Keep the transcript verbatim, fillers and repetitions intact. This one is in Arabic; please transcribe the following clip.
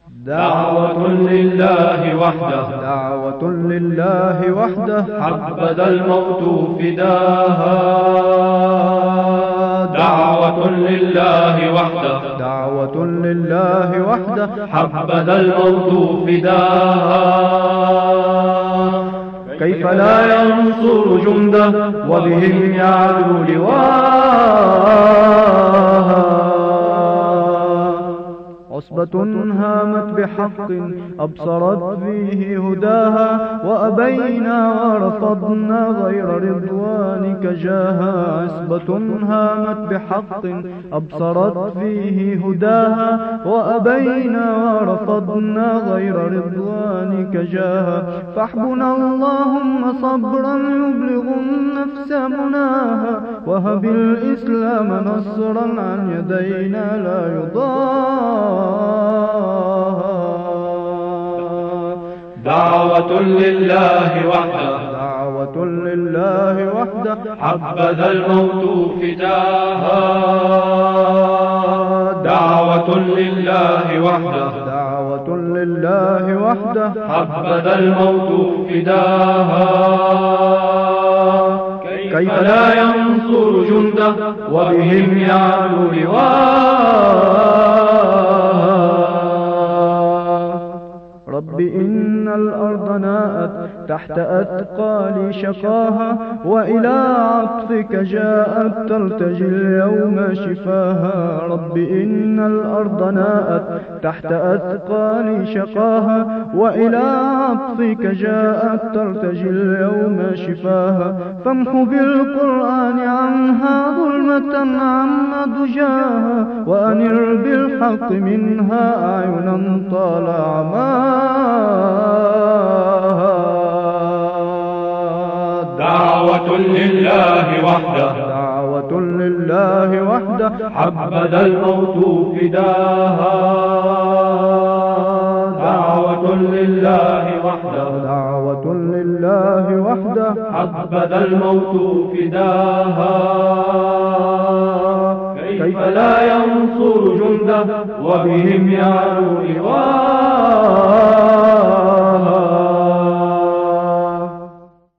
دعوة لله وحده دعوة لله وحده حبذا الموت فداها. دعوة لله وحده دعوة لله وحده حبذا الموت فداها. كيف لا ينصر جنده وبهم يعلو لواها. عصبة هامت بحق أبصرت فيه هداها وأبينا ورفضنا غير رضوانك جاها. عصبة هامت بحق أبصرت فيه هداها وأبينا ورفضنا غير رضوانك جاها. فاحبنا اللهم صبرا يبلغ النفس مناها وهب الإسلام نصرا عن يدينا لا يضاها. دعوة لله وحده دعوة لله وحده حبذا الموت فداها. دعوة لله وحده دعوة لله وحده حبذا الموت فداها. كيف لا ينصر جنده وبهم يعلو لواها. رب إن الأرض ناءت تحت أثقال شقاها وإلى عطفك جاءت تلتجي اليوم شفاها. رب إن الأرض ناءت تحت أثقال شقاها وإلى عطفك جاءت تلتجي اليوم شفاها. فامحو بالقرآن عنها ظلمة عم دجاها وأنر بالحق منها أعينا طال عماها. دعوة لله وحده دعوة لله وحده حبذا الموت فداها. دعوة لله وحده دعوة لله وحده حبذا الموت فداها. كيف لا ينصر جنده وبهم يعلو لواها.